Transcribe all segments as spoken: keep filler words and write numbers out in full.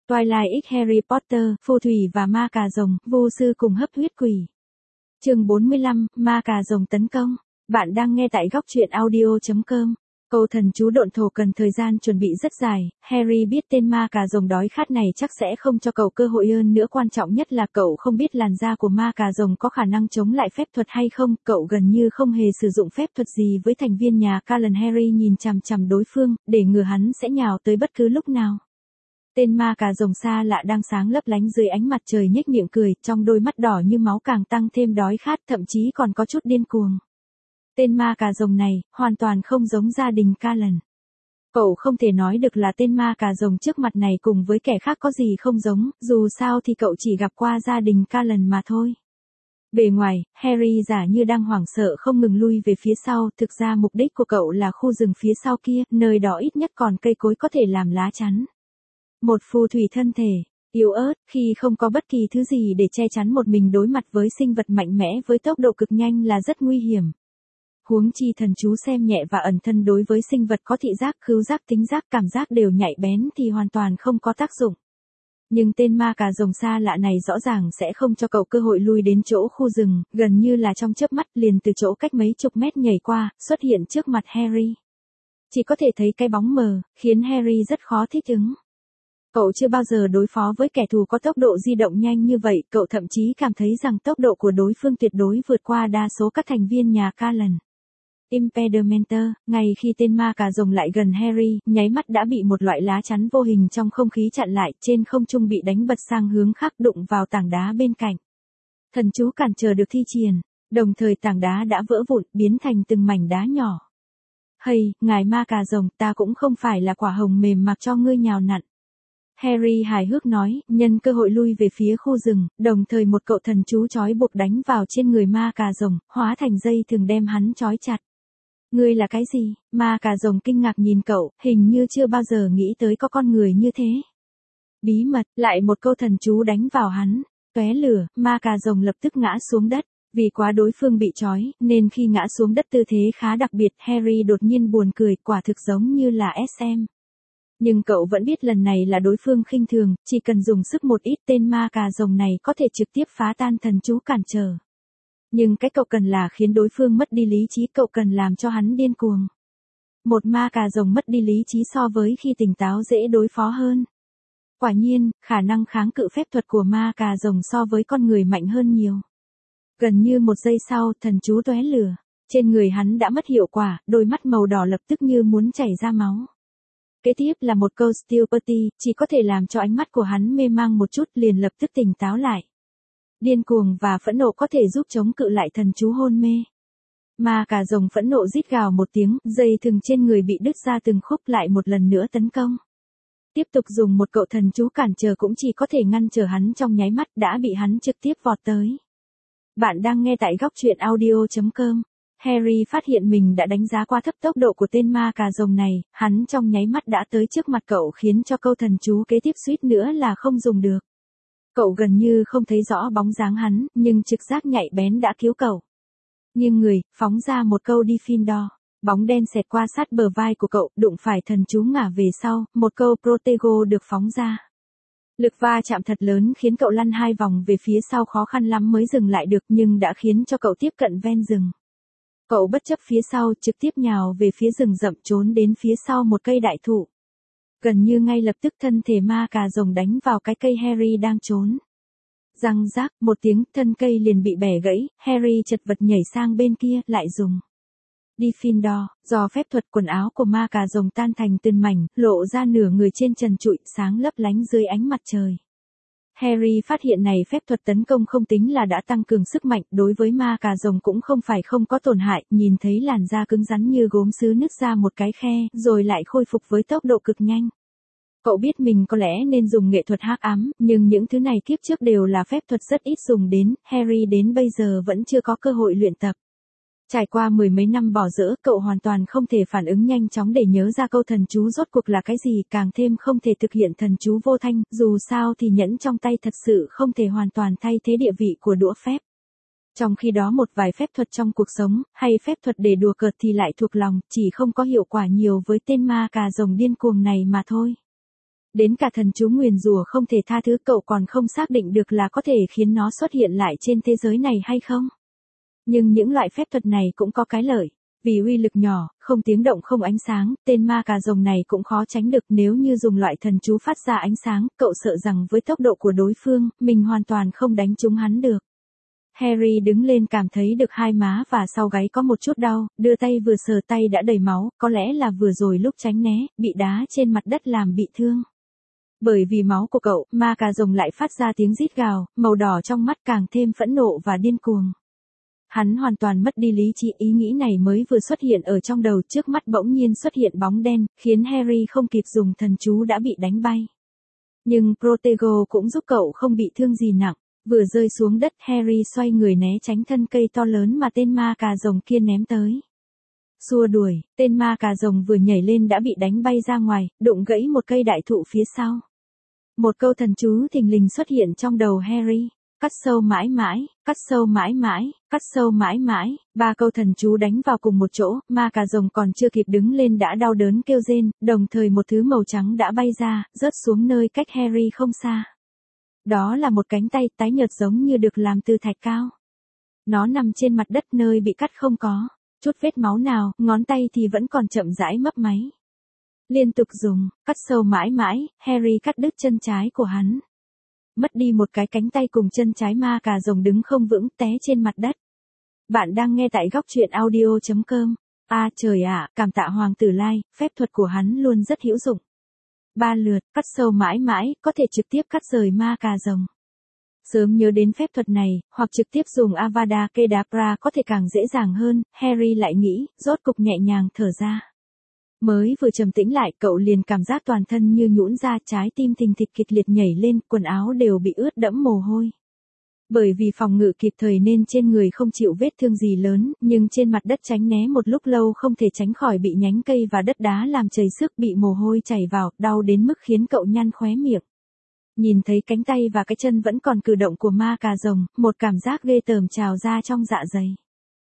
Twilight X Harry Potter, phù thủy và ma cà rồng, vô sư cùng hấp huyết quỷ. Chương bốn mươi lăm, ma cà rồng tấn công. Bạn đang nghe tại góc truyện audio chấm com. Câu thần chú độn thổ cần thời gian chuẩn bị rất dài, Harry biết tên ma cà rồng đói khát này chắc sẽ không cho cậu cơ hội hơn nữa, quan trọng nhất là cậu không biết làn da của ma cà rồng có khả năng chống lại phép thuật hay không, cậu gần như không hề sử dụng phép thuật gì với thành viên nhà Callan. Harry nhìn chằm chằm đối phương, để ngừa hắn sẽ nhào tới bất cứ lúc nào. Tên ma cà rồng xa lạ đang sáng lấp lánh dưới ánh mặt trời nhếch miệng cười, trong đôi mắt đỏ như máu càng tăng thêm đói khát, thậm chí còn có chút điên cuồng. Tên ma cà rồng này, hoàn toàn không giống gia đình Callan. Cậu không thể nói được là tên ma cà rồng trước mặt này cùng với kẻ khác có gì không giống, dù sao thì cậu chỉ gặp qua gia đình Callan mà thôi. Bề ngoài, Harry giả như đang hoảng sợ không ngừng lui về phía sau, thực ra mục đích của cậu là khu rừng phía sau kia, nơi đó ít nhất còn cây cối có thể làm lá chắn. Một phù thủy thân thể yếu ớt, khi không có bất kỳ thứ gì để che chắn một mình đối mặt với sinh vật mạnh mẽ với tốc độ cực nhanh là rất nguy hiểm. Huống chi thần chú xem nhẹ và ẩn thân đối với sinh vật có thị giác, khứu giác, tính giác, cảm giác đều nhạy bén thì hoàn toàn không có tác dụng. Nhưng tên ma cà rồng xa lạ này rõ ràng sẽ không cho cậu cơ hội lui đến chỗ khu rừng, gần như là trong chớp mắt liền từ chỗ cách mấy chục mét nhảy qua, xuất hiện trước mặt Harry. Chỉ có thể thấy cái bóng mờ, khiến Harry rất khó thích ứng. Cậu chưa bao giờ đối phó với kẻ thù có tốc độ di động nhanh như vậy, cậu thậm chí cảm thấy rằng tốc độ của đối phương tuyệt đối vượt qua đa số các thành viên nhà Callan. Impedimenter, ngay khi tên ma cà rồng lại gần Harry, nháy mắt đã bị một loại lá chắn vô hình trong không khí chặn lại, trên không trung bị đánh bật sang hướng khác, đụng vào tảng đá bên cạnh. Thần chú cản trở được thi triển, đồng thời tảng đá đã vỡ vụn, biến thành từng mảnh đá nhỏ. Hay, ngài ma cà rồng, ta cũng không phải là quả hồng mềm mặc cho ngươi nhào nặn. Harry hài hước nói, nhân cơ hội lui về phía khu rừng, đồng thời một cậu thần chú trói buộc đánh vào trên người ma cà rồng, hóa thành dây thừng đem hắn trói chặt. Ngươi là cái gì? Ma cà rồng kinh ngạc nhìn cậu, hình như chưa bao giờ nghĩ tới có con người như thế. Bí mật, lại một câu thần chú đánh vào hắn, tóe lửa, ma cà rồng lập tức ngã xuống đất. Vì quá đối phương bị trói, nên khi ngã xuống đất tư thế khá đặc biệt, Harry đột nhiên buồn cười, quả thực giống như là ét em. Nhưng cậu vẫn biết lần này là đối phương khinh thường, chỉ cần dùng sức một ít tên ma cà rồng này có thể trực tiếp phá tan thần chú cản trở. Nhưng cái cậu cần là khiến đối phương mất đi lý trí, cậu cần làm cho hắn điên cuồng. Một ma cà rồng mất đi lý trí so với khi tỉnh táo dễ đối phó hơn. Quả nhiên, khả năng kháng cự phép thuật của ma cà rồng so với con người mạnh hơn nhiều. Gần như một giây sau, thần chú tóe lửa. Trên người hắn đã mất hiệu quả, đôi mắt màu đỏ lập tức như muốn chảy ra máu. Kế tiếp là một câu stupidity, chỉ có thể làm cho ánh mắt của hắn mê mang một chút, liền lập tức tỉnh táo lại. Điên cuồng và phẫn nộ có thể giúp chống cự lại thần chú hôn mê. Ma cà rồng phẫn nộ rít gào một tiếng, dây thừng trên người bị đứt ra từng khúc, lại một lần nữa tấn công. Tiếp tục dùng một cậu thần chú cản trở cũng chỉ có thể ngăn trở hắn trong nháy mắt, đã bị hắn trực tiếp vọt tới. Bạn đang nghe tại góc truyện audio chấm com. Harry phát hiện mình đã đánh giá quá thấp tốc độ của tên ma cà rồng này, hắn trong nháy mắt đã tới trước mặt cậu, khiến cho câu thần chú kế tiếp suýt nữa là không dùng được. Cậu gần như không thấy rõ bóng dáng hắn, nhưng trực giác nhạy bén đã cứu cậu. Nhưng người, phóng ra một câu Defender, bóng đen xẹt qua sát bờ vai của cậu, đụng phải thần chú ngả về sau, một câu Protego được phóng ra. Lực va chạm thật lớn khiến cậu lăn hai vòng về phía sau, khó khăn lắm mới dừng lại được, nhưng đã khiến cho cậu tiếp cận ven rừng. Cậu bất chấp phía sau, trực tiếp nhào về phía rừng rậm, trốn đến phía sau một cây đại thụ. Gần như ngay lập tức thân thể ma cà rồng đánh vào cái cây Harry đang trốn. Răng rác, một tiếng, thân cây liền bị bẻ gãy, Harry chật vật nhảy sang bên kia, lại dùng Defender, do phép thuật quần áo của ma cà rồng tan thành từng mảnh, lộ ra nửa người trên trần trụi, sáng lấp lánh dưới ánh mặt trời. Harry phát hiện này phép thuật tấn công không tính là đã tăng cường sức mạnh, đối với ma cà rồng cũng không phải không có tổn hại, nhìn thấy làn da cứng rắn như gốm sứ nứt ra một cái khe, rồi lại khôi phục với tốc độ cực nhanh. Cậu biết mình có lẽ nên dùng nghệ thuật hắc ám, nhưng những thứ này kiếp trước đều là phép thuật rất ít dùng đến, Harry đến bây giờ vẫn chưa có cơ hội luyện tập. Trải qua mười mấy năm bỏ dỡ, cậu hoàn toàn không thể phản ứng nhanh chóng để nhớ ra câu thần chú rốt cuộc là cái gì, càng thêm không thể thực hiện thần chú vô thanh, dù sao thì nhẫn trong tay thật sự không thể hoàn toàn thay thế địa vị của đũa phép. Trong khi đó một vài phép thuật trong cuộc sống, hay phép thuật để đùa cợt thì lại thuộc lòng, chỉ không có hiệu quả nhiều với tên ma cà rồng điên cuồng này mà thôi. Đến cả thần chú nguyền rủa không thể tha thứ, cậu còn không xác định được là có thể khiến nó xuất hiện lại trên thế giới này hay không. Nhưng những loại phép thuật này cũng có cái lợi. Vì uy lực nhỏ, không tiếng động không ánh sáng, tên ma cà rồng này cũng khó tránh được. Nếu như dùng loại thần chú phát ra ánh sáng, cậu sợ rằng với tốc độ của đối phương, mình hoàn toàn không đánh trúng hắn được. Harry đứng lên cảm thấy được hai má và sau gáy có một chút đau, đưa tay vừa sờ tay đã đầy máu, có lẽ là vừa rồi lúc tránh né, bị đá trên mặt đất làm bị thương. Bởi vì máu của cậu, ma cà rồng lại phát ra tiếng rít gào, màu đỏ trong mắt càng thêm phẫn nộ và điên cuồng. Hắn hoàn toàn mất đi lý trí, ý nghĩ này mới vừa xuất hiện ở trong đầu, trước mắt bỗng nhiên xuất hiện bóng đen, khiến Harry không kịp dùng thần chú đã bị đánh bay. Nhưng Protego cũng giúp cậu không bị thương gì nặng. Vừa rơi xuống đất, Harry xoay người né tránh thân cây to lớn mà tên ma cà rồng kia ném tới. Xua đuổi, tên ma cà rồng vừa nhảy lên đã bị đánh bay ra ngoài, đụng gãy một cây đại thụ phía sau. Một câu thần chú thình lình xuất hiện trong đầu Harry. Cắt sâu mãi mãi, cắt sâu mãi mãi, cắt sâu mãi mãi, ba câu thần chú đánh vào cùng một chỗ, ma cà rồng còn chưa kịp đứng lên đã đau đớn kêu rên, đồng thời một thứ màu trắng đã bay ra, rớt xuống nơi cách Harry không xa. Đó là một cánh tay tái nhợt giống như được làm từ thạch cao. Nó nằm trên mặt đất nơi bị cắt không có chút vết máu nào, ngón tay thì vẫn còn chậm rãi mấp máy. Liên tục dùng, cắt sâu mãi mãi, Harry cắt đứt chân trái của hắn. Mất đi một cái cánh tay cùng chân trái, ma cà rồng đứng không vững té trên mặt đất. Bạn đang nghe tại góc truyện audio chấm com. À trời ạ, cảm tạ Hoàng tử Lai, phép thuật của hắn luôn rất hữu dụng. Ba lượt, cắt sâu mãi mãi, có thể trực tiếp cắt rời ma cà rồng. Sớm nhớ đến phép thuật này, hoặc trực tiếp dùng Avada Kedavra có thể càng dễ dàng hơn, Harry lại nghĩ, rốt cục nhẹ nhàng thở ra. Mới vừa trầm tĩnh lại, cậu liền cảm giác toàn thân như nhũn ra, trái tim thình thịch kịch liệt nhảy lên, quần áo đều bị ướt đẫm mồ hôi. Bởi vì phòng ngự kịp thời nên trên người không chịu vết thương gì lớn, nhưng trên mặt đất tránh né một lúc lâu không thể tránh khỏi bị nhánh cây và đất đá làm chảy xước, bị mồ hôi chảy vào, đau đến mức khiến cậu nhăn khóe miệng. Nhìn thấy cánh tay và cái chân vẫn còn cử động của ma cà rồng, một cảm giác ghê tởm trào ra trong dạ dày.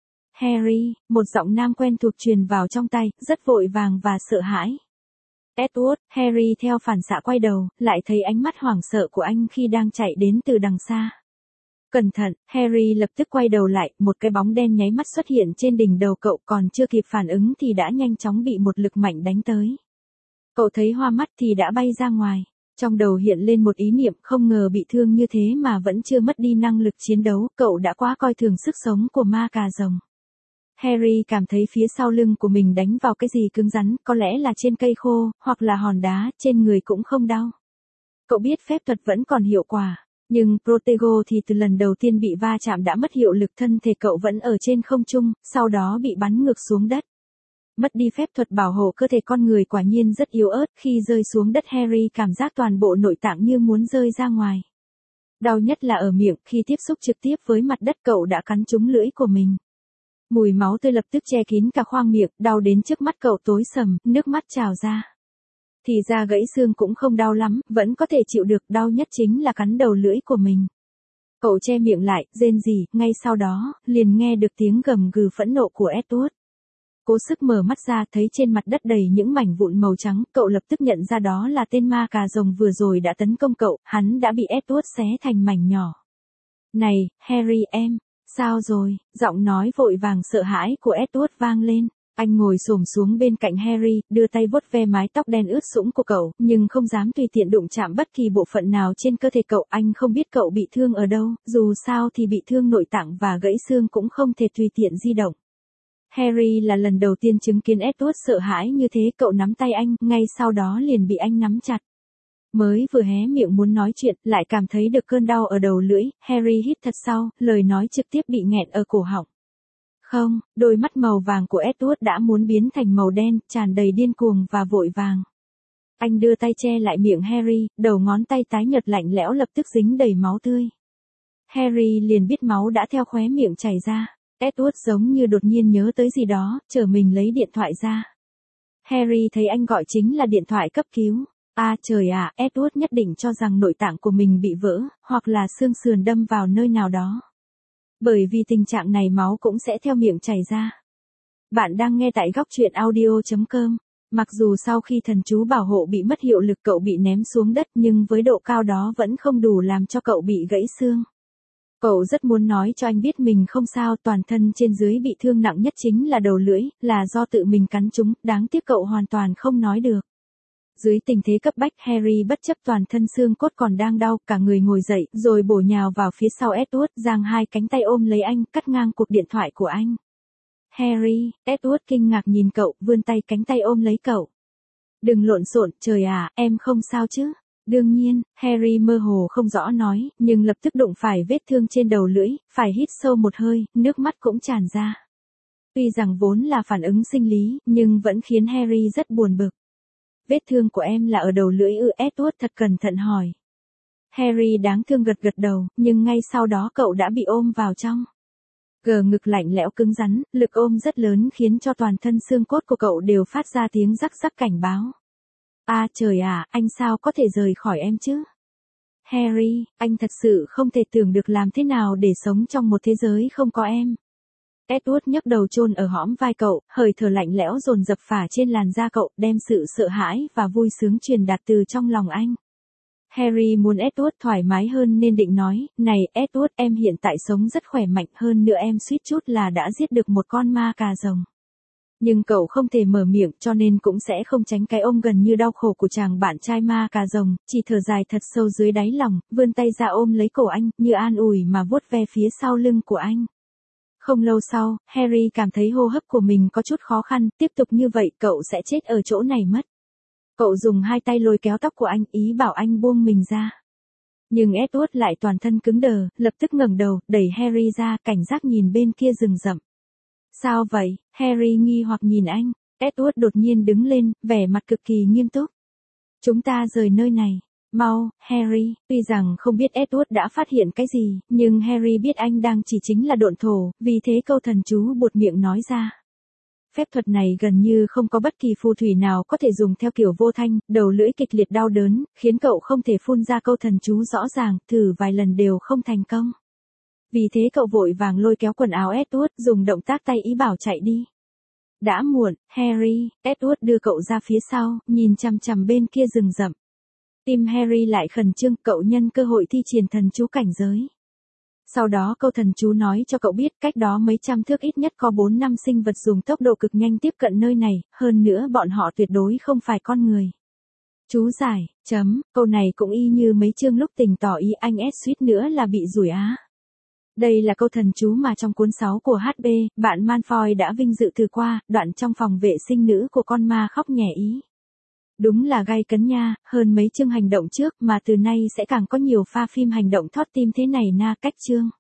Harry, một giọng nam quen thuộc truyền vào trong tai, rất vội vàng và sợ hãi. Edward, Harry theo phản xạ quay đầu, lại thấy ánh mắt hoảng sợ của anh khi đang chạy đến từ đằng xa. Cẩn thận, Harry lập tức quay đầu lại, một cái bóng đen nháy mắt xuất hiện trên đỉnh đầu cậu, còn chưa kịp phản ứng thì đã nhanh chóng bị một lực mạnh đánh tới. Cậu thấy hoa mắt thì đã bay ra ngoài. Trong đầu hiện lên một ý niệm, không ngờ bị thương như thế mà vẫn chưa mất đi năng lực chiến đấu, cậu đã quá coi thường sức sống của ma cà rồng. Harry cảm thấy phía sau lưng của mình đánh vào cái gì cứng rắn, có lẽ là trên cây khô, hoặc là hòn đá, trên người cũng không đau. Cậu biết phép thuật vẫn còn hiệu quả, nhưng Protego thì từ lần đầu tiên bị va chạm đã mất hiệu lực, thân thể cậu vẫn ở trên không trung, sau đó bị bắn ngược xuống đất. Mất đi phép thuật bảo hộ cơ thể con người quả nhiên rất yếu ớt, khi rơi xuống đất Harry cảm giác toàn bộ nội tạng như muốn rơi ra ngoài. Đau nhất là ở miệng, khi tiếp xúc trực tiếp với mặt đất cậu đã cắn trúng lưỡi của mình. Mùi máu tươi lập tức che kín cả khoang miệng, đau đến trước mắt cậu tối sầm, nước mắt trào ra. Thì ra gãy xương cũng không đau lắm, vẫn có thể chịu được, đau nhất chính là cắn đầu lưỡi của mình. Cậu che miệng lại, rên rỉ, ngay sau đó, liền nghe được tiếng gầm gừ phẫn nộ của Edward. Cố sức mở mắt ra, thấy trên mặt đất đầy những mảnh vụn màu trắng, cậu lập tức nhận ra đó là tên ma cà rồng vừa rồi đã tấn công cậu, hắn đã bị Edward xé thành mảnh nhỏ. Này, Harry em, sao rồi? Giọng nói vội vàng sợ hãi của Edward vang lên. Anh ngồi xổm xuống bên cạnh Harry, đưa tay vuốt ve mái tóc đen ướt sũng của cậu, nhưng không dám tùy tiện đụng chạm bất kỳ bộ phận nào trên cơ thể cậu. Anh không biết cậu bị thương ở đâu, dù sao thì bị thương nội tạng và gãy xương cũng không thể tùy tiện di động. Harry là lần đầu tiên chứng kiến Edward sợ hãi như thế, cậu nắm tay anh, ngay sau đó liền bị anh nắm chặt. Mới vừa hé miệng muốn nói chuyện, lại cảm thấy được cơn đau ở đầu lưỡi, Harry hít thật sâu, lời nói trực tiếp bị nghẹn ở cổ họng. Không, đôi mắt màu vàng của Edward đã muốn biến thành màu đen, tràn đầy điên cuồng và vội vàng. Anh đưa tay che lại miệng Harry, đầu ngón tay tái nhợt lạnh lẽo lập tức dính đầy máu tươi. Harry liền biết máu đã theo khóe miệng chảy ra. Edward giống như đột nhiên nhớ tới gì đó, chờ mình lấy điện thoại ra. Harry thấy anh gọi chính là điện thoại cấp cứu. À trời ạ, à, Edward nhất định cho rằng nội tạng của mình bị vỡ, hoặc là xương sườn đâm vào nơi nào đó. Bởi vì tình trạng này máu cũng sẽ theo miệng chảy ra. Bạn đang nghe tại góc truyện audio chấm com. Mặc dù sau khi thần chú bảo hộ bị mất hiệu lực cậu bị ném xuống đất nhưng với độ cao đó vẫn không đủ làm cho cậu bị gãy xương. Cậu rất muốn nói cho anh biết mình không sao, toàn thân trên dưới bị thương nặng nhất chính là đầu lưỡi, là do tự mình cắn chúng, đáng tiếc cậu hoàn toàn không nói được. Dưới tình thế cấp bách, Harry bất chấp toàn thân xương cốt còn đang đau, cả người ngồi dậy, rồi bổ nhào vào phía sau Edward, giang hai cánh tay ôm lấy anh, cắt ngang cuộc điện thoại của anh. Harry, Edward kinh ngạc nhìn cậu, vươn tay cánh tay ôm lấy cậu. Đừng lộn xộn, trời à, em không sao chứ? Đương nhiên, Harry mơ hồ không rõ nói, nhưng lập tức đụng phải vết thương trên đầu lưỡi, phải hít sâu một hơi, nước mắt cũng tràn ra. Tuy rằng vốn là phản ứng sinh lý, nhưng vẫn khiến Harry rất buồn bực. Vết thương của em là ở đầu lưỡi ư? Edward thật cẩn thận hỏi. Harry đáng thương gật gật đầu, nhưng ngay sau đó cậu đã bị ôm vào trong. Gờ ngực lạnh lẽo cứng rắn, lực ôm rất lớn khiến cho toàn thân xương cốt của cậu đều phát ra tiếng rắc rắc cảnh báo. À trời à, anh sao có thể rời khỏi em chứ? Harry, anh thật sự không thể tưởng được làm thế nào để sống trong một thế giới không có em. Edward nhấc đầu chôn ở hõm vai cậu, hơi thở lạnh lẽo dồn dập phả trên làn da cậu, đem sự sợ hãi và vui sướng truyền đạt từ trong lòng anh. Harry muốn Edward thoải mái hơn nên định nói, này Edward, em hiện tại sống rất khỏe mạnh, hơn nữa em suýt chút là đã giết được một con ma cà rồng. Nhưng cậu không thể mở miệng cho nên cũng sẽ không tránh cái ôm gần như đau khổ của chàng bạn trai ma cà rồng, chỉ thở dài thật sâu dưới đáy lòng, vươn tay ra ôm lấy cổ anh, như an ủi mà vuốt ve phía sau lưng của anh. Không lâu sau, Harry cảm thấy hô hấp của mình có chút khó khăn, tiếp tục như vậy cậu sẽ chết ở chỗ này mất. Cậu dùng hai tay lôi kéo tóc của anh, ý bảo anh buông mình ra. Nhưng Edward lại toàn thân cứng đờ, lập tức ngẩng đầu, đẩy Harry ra, cảnh giác nhìn bên kia rừng rậm. Sao vậy? Harry nghi hoặc nhìn anh. Edward đột nhiên đứng lên, vẻ mặt cực kỳ nghiêm túc. Chúng ta rời nơi này. Mau, Harry. Tuy rằng không biết Edward đã phát hiện cái gì, nhưng Harry biết anh đang chỉ chính là độn thổ, vì thế câu thần chú buột miệng nói ra. Phép thuật này gần như không có bất kỳ phù thủy nào có thể dùng theo kiểu vô thanh, đầu lưỡi kịch liệt đau đớn, khiến cậu không thể phun ra câu thần chú rõ ràng, thử vài lần đều không thành công. Vì thế cậu vội vàng lôi kéo quần áo Edward, dùng động tác tay ý bảo chạy đi. Đã muộn, Harry, Edward đưa cậu ra phía sau, nhìn chằm chằm bên kia rừng rậm. Tim Harry lại khẩn trương, cậu nhân cơ hội thi triển thần chú cảnh giới. Sau đó câu thần chú nói cho cậu biết cách đó mấy trăm thước ít nhất có bốn năm sinh vật dùng tốc độ cực nhanh tiếp cận nơi này, hơn nữa bọn họ tuyệt đối không phải con người. Chú giải, chấm, câu này cũng y như mấy chương lúc tình tỏ ý anh S suýt nữa là bị rủi á. Đây là câu thần chú mà trong cuốn sáu của hát bê, bạn Malfoy đã vinh dự từ qua, đoạn trong phòng vệ sinh nữ của con ma khóc nhè ý. Đúng là gay cấn nha, hơn mấy chương hành động trước mà từ nay sẽ càng có nhiều pha phim hành động thót tim thế này na cách chương.